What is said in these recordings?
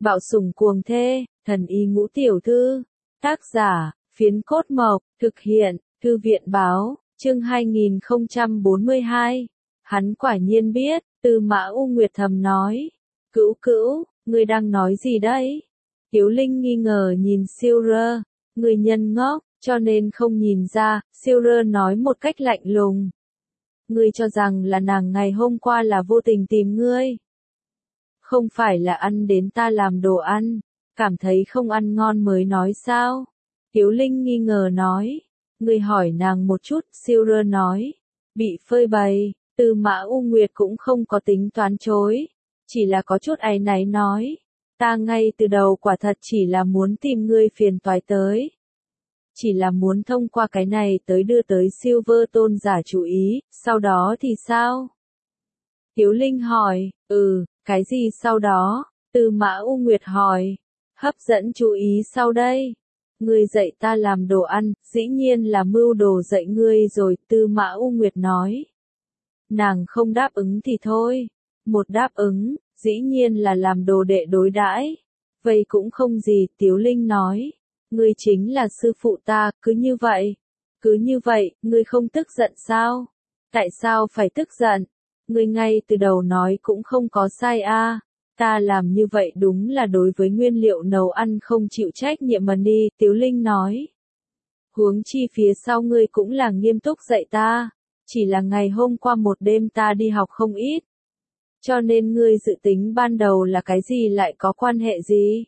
Bạo sủng cuồng thê, thần y ngũ tiểu thư. Tác giả, Phiến Cốt Mộc, thực hiện, Thư viện báo, chương 2042. Hắn quả nhiên biết, Tư Mã U Nguyệt thầm nói. Cữu cữu, ngươi đang nói gì đấy? Tiếu Linh nghi ngờ nhìn Siêu Rơ, người nhân ngốc, cho nên không nhìn ra, Siêu Rơ nói một cách lạnh lùng. Ngươi cho rằng là nàng ngày hôm qua là vô tình tìm ngươi. Không phải là ăn đến ta làm đồ ăn, cảm thấy không ăn ngon mới nói sao? Tiếu Linh nghi ngờ nói. Ngươi hỏi nàng một chút, Siêu Rơ nói. Bị phơi bày, Tư Mã U Nguyệt cũng không có tính toán chối, chỉ là có chút áy náy nói. Ta ngay từ đầu quả thật chỉ là muốn tìm ngươi phiền toái tới. Chỉ là muốn thông qua cái này tới đưa tới Silver tôn giả chú ý, sau đó thì sao? Tiếu Linh hỏi, cái gì sau đó? Tư Mã U Nguyệt hỏi, hấp dẫn chú ý sau đây. Ngươi dạy ta làm đồ ăn, dĩ nhiên là mưu đồ dạy ngươi rồi, Tư Mã U Nguyệt nói. Nàng không đáp ứng thì thôi, một đáp ứng, dĩ nhiên là làm đồ đệ đối đãi. Vậy cũng không gì, Tiếu Linh nói. Ngươi chính là sư phụ ta, cứ như vậy, ngươi không tức giận sao? Tại sao phải tức giận? Ngươi ngay từ đầu nói cũng không có sai a. Ta làm như vậy đúng là đối với nguyên liệu nấu ăn không chịu trách nhiệm mà đi, Tiếu Linh nói. Huống chi phía sau ngươi cũng là nghiêm túc dạy ta, chỉ là ngày hôm qua một đêm ta đi học không ít. Cho nên ngươi dự tính ban đầu là cái gì lại có quan hệ gì?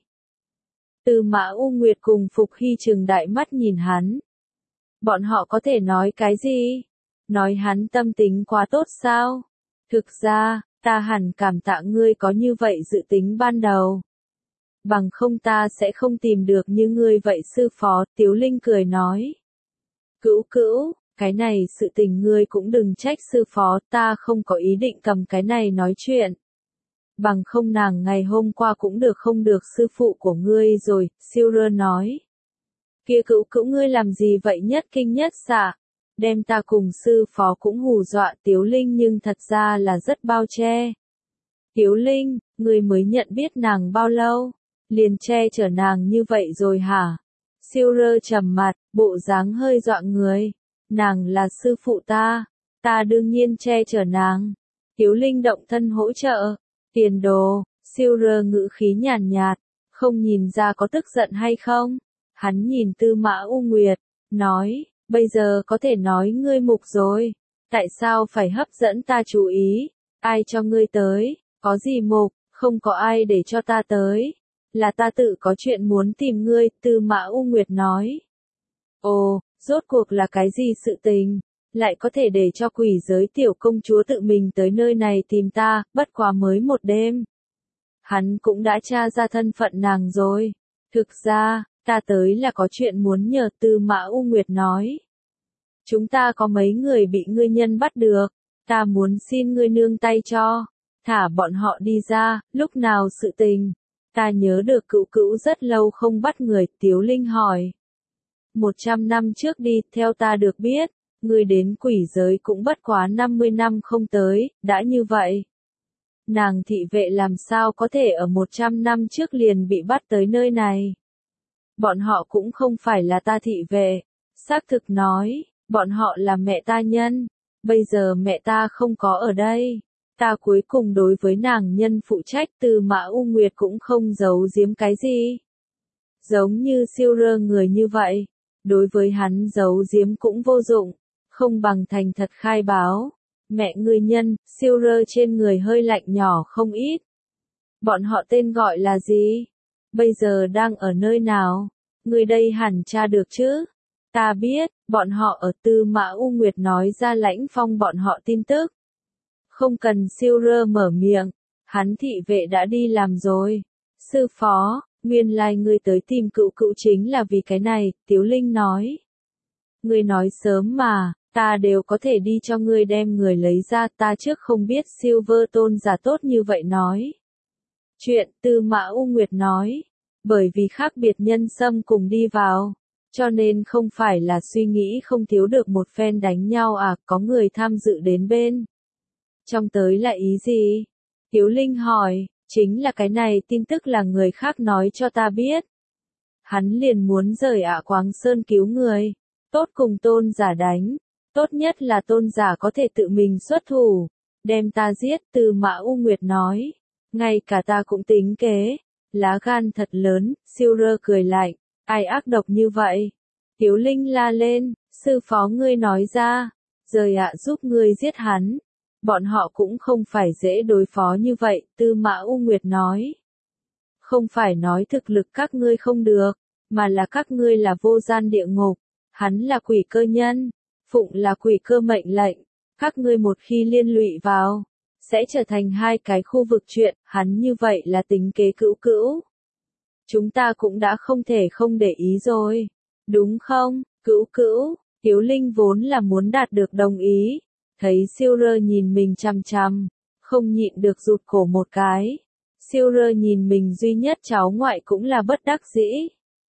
Tư Mã U Nguyệt cùng Phục Hy trừng đại mắt nhìn hắn. Bọn họ có thể nói cái gì? Nói hắn tâm tính quá tốt sao? Thực ra, ta hẳn cảm tạ ngươi có như vậy dự tính ban đầu. Bằng không ta sẽ không tìm được như ngươi vậy sư phó, Tiếu Linh cười nói. Cữu cữu, cái này sự tình ngươi cũng đừng trách sư phó, ta không có ý định cầm cái này nói chuyện. Bằng không nàng ngày hôm qua cũng được không được sư phụ của ngươi rồi, Siêu Rơ nói. Kia cữu cữu ngươi làm gì vậy nhất kinh nhất xạ? Đem ta cùng sư phó cũng hù dọa Tiếu Linh nhưng thật ra là rất bao che. Tiếu Linh, ngươi mới nhận biết nàng bao lâu? Liền che chở nàng như vậy rồi hả? Siêu Rơ trầm mặt, bộ dáng hơi dọa người. Nàng là sư phụ ta đương nhiên che chở nàng. Tiếu Linh động thân hỗ trợ. Tiền đồ, Siêu Rơ ngữ khí nhàn nhạt, không nhìn ra có tức giận hay không? Hắn nhìn Tư Mã U Nguyệt, nói, bây giờ có thể nói ngươi mục rồi. Tại sao phải hấp dẫn ta chú ý? Ai cho ngươi tới? Có gì mục? Không có ai để cho ta tới. Là ta tự có chuyện muốn tìm ngươi, Tư Mã U Nguyệt nói. Ồ, rốt cuộc là cái gì sự tình? Lại có thể để cho quỷ giới tiểu công chúa tự mình tới nơi này tìm ta, bất quá mới một đêm. Hắn cũng đã tra ra thân phận nàng rồi. Thực ra, ta tới là có chuyện muốn nhờ, Tư Mã U Nguyệt nói. Chúng ta có mấy người bị ngươi nhân bắt được, ta muốn xin ngươi nương tay cho. Thả bọn họ đi ra, lúc nào sự tình. Ta nhớ được cữu cữu rất lâu không bắt người, Tiếu Linh hỏi. 100 năm trước đi, theo ta được biết. Ngươi đến quỷ giới cũng bất quá 50 năm không tới, đã như vậy. Nàng thị vệ làm sao có thể ở 100 năm trước liền bị bắt tới nơi này. Bọn họ cũng không phải là ta thị vệ. Xác thực nói, bọn họ là mẹ ta nhân. Bây giờ mẹ ta không có ở đây. Ta cuối cùng đối với nàng nhân phụ trách, Tư Mã U Nguyệt cũng không giấu giếm cái gì. Giống như Siêu Rơ người như vậy. Đối với hắn giấu giếm cũng vô dụng. Không bằng thành thật khai báo. Mẹ ngươi nhân, Siêu Rơ trên người hơi lạnh nhỏ không ít. Bọn họ tên gọi là gì? Bây giờ đang ở nơi nào? Ngươi đây hẳn tra được chứ? Ta biết, bọn họ ở, Tư Mã U Nguyệt nói ra Lãnh Phong bọn họ tin tức. Không cần Siêu Rơ mở miệng, hắn thị vệ đã đi làm rồi. Sư phó, nguyên lai ngươi tới tìm cữu cữu chính là vì cái này, Tiếu Linh nói. Ngươi nói sớm mà. Ta đều có thể đi cho ngươi đem người lấy ra, ta trước không biết Silver tôn giả tốt như vậy nói. Chuyện, Tư Mã U Nguyệt nói, bởi vì khác biệt nhân xâm cùng đi vào, cho nên không phải là suy nghĩ không thiếu được một phen đánh nhau à, có người tham dự đến bên. Trong tới là ý gì? Tiếu Linh hỏi, Chính là cái này tin tức là người khác nói cho ta biết. Hắn liền muốn rời Ạ Quáng Sơn cứu người, tốt cùng Tôn giả đánh, tốt nhất là Tôn giả có thể tự mình xuất thủ, đem ta giết. Tư Mã U Nguyệt nói, ngay cả ta cũng tính kế, lá gan thật lớn. Siêu Rơ cười lạnh, ai ác độc như vậy? Tiếu Linh la lên, sư phó ngươi nói ra, rời Ạ giúp ngươi giết hắn. Bọn họ cũng không phải dễ đối phó như vậy. Tư Mã U Nguyệt nói, không phải nói thực lực các ngươi không được, mà là các ngươi là vô gian địa ngục, hắn là quỷ cơ nhân, phụng là quỷ cơ mệnh lệnh, các ngươi một khi liên lụy vào, sẽ trở thành hai cái khu vực chuyện. Hắn như vậy là tính kế cữu cữu. Chúng ta cũng đã không thể không để ý rồi, đúng không? Cữu cữu, Tiếu Linh vốn là muốn đạt được đồng ý, thấy Siêu Rơ nhìn mình chằm chằm, không nhịn được rụt cổ một cái. Siêu Rơ nhìn mình duy nhất cháu ngoại cũng là bất đắc dĩ.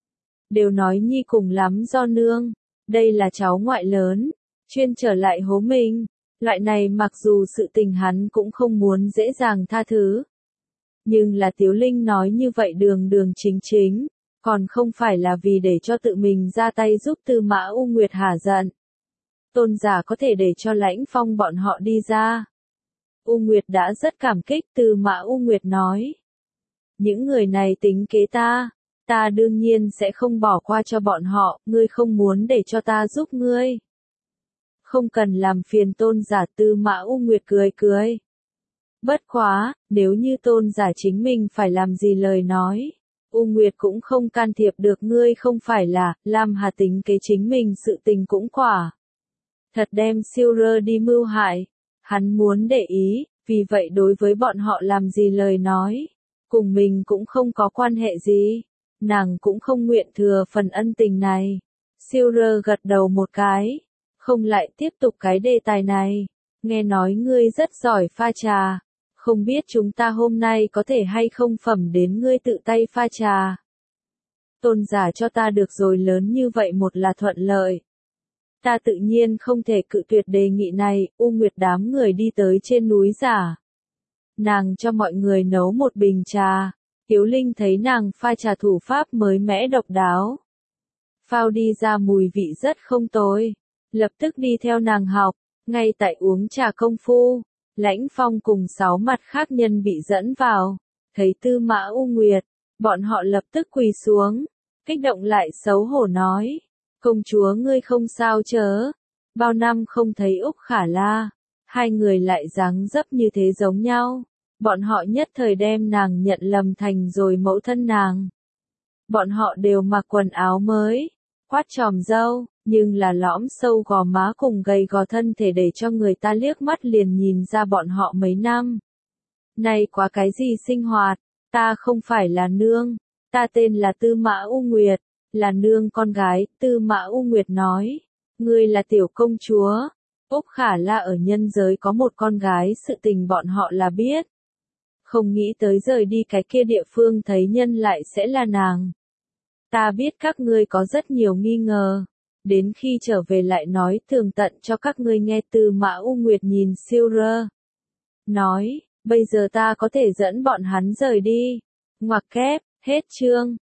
Đều nói nhi cùng lắm do nương, đây là cháu ngoại lớn, chuyên trở lại hố mình, loại này mặc dù sự tình hắn cũng không muốn dễ dàng tha thứ. Nhưng là Tiếu Linh nói như vậy đường đường chính chính, còn không phải là vì để cho tự mình ra tay giúp Tư Mã U Nguyệt hả giận. Tôn giả có thể để cho Lãnh Phong bọn họ đi ra. U Nguyệt đã rất cảm kích. Tư Mã U Nguyệt nói, những người này tính kế ta đương nhiên sẽ không bỏ qua cho bọn họ. Ngươi không muốn để cho ta giúp ngươi, không cần làm phiền Tôn giả. Tư Mã U Nguyệt cười cười. Bất quá, nếu như Tôn giả chính mình phải làm gì lời nói, U Nguyệt cũng không can thiệp được. Ngươi không phải là Lam Hà tính kế chính mình sự tình cũng quả thật đem Siêu Rơ đi mưu hại. Hắn muốn để ý, vì vậy đối với bọn họ làm gì lời nói, cùng mình cũng không có quan hệ gì. Nàng cũng không nguyện thừa phần ân tình này. Siêu Rơ gật đầu một cái, không lại tiếp tục cái đề tài này. Nghe nói ngươi rất giỏi pha trà, không biết chúng ta hôm nay có thể hay không phẩm đến ngươi tự tay pha trà. Tôn giả cho ta được rồi, lớn như vậy một là thuận lợi. Ta tự nhiên không thể cự tuyệt đề nghị này. U Nguyệt đám người đi tới trên núi giả. Nàng cho mọi người nấu một bình trà. Tiếu Linh thấy nàng pha trà thủ pháp mới mẻ độc đáo, phao đi ra mùi vị rất không tồi, lập tức đi theo nàng học. Ngay tại uống trà công phu, Lãnh Phong cùng 6 mặt khác nhân bị dẫn vào, thấy Tư Mã U Nguyệt, bọn họ lập tức quỳ xuống, kích động lại xấu hổ nói, công chúa ngươi không sao chớ, bao năm không thấy Úc Khả La, hai người lại dáng dấp như thế giống nhau. Bọn họ nhất thời đem nàng nhận lầm thành rồi mẫu thân nàng. Bọn họ đều mặc quần áo mới, quát chòm râu, nhưng là lõm sâu gò má cùng gầy gò thân thể để cho người ta liếc mắt liền nhìn ra bọn họ mấy năm. Này quá cái gì sinh hoạt, ta không phải là nương, ta tên là Tư Mã U Nguyệt, là nương con gái. Tư Mã U Nguyệt nói, ngươi là tiểu công chúa. Úc Khả La ở nhân giới có một con gái, sự tình bọn họ là biết. Không nghĩ tới rời đi cái kia địa phương thấy nhân lại sẽ là nàng. Ta biết các ngươi có rất nhiều nghi ngờ, đến khi trở về lại nói tường tận cho các ngươi nghe. Tư Mã U Nguyệt nhìn Siêu Rơ, nói, bây giờ ta có thể dẫn bọn hắn rời đi. Ngoặc kép, hết chương.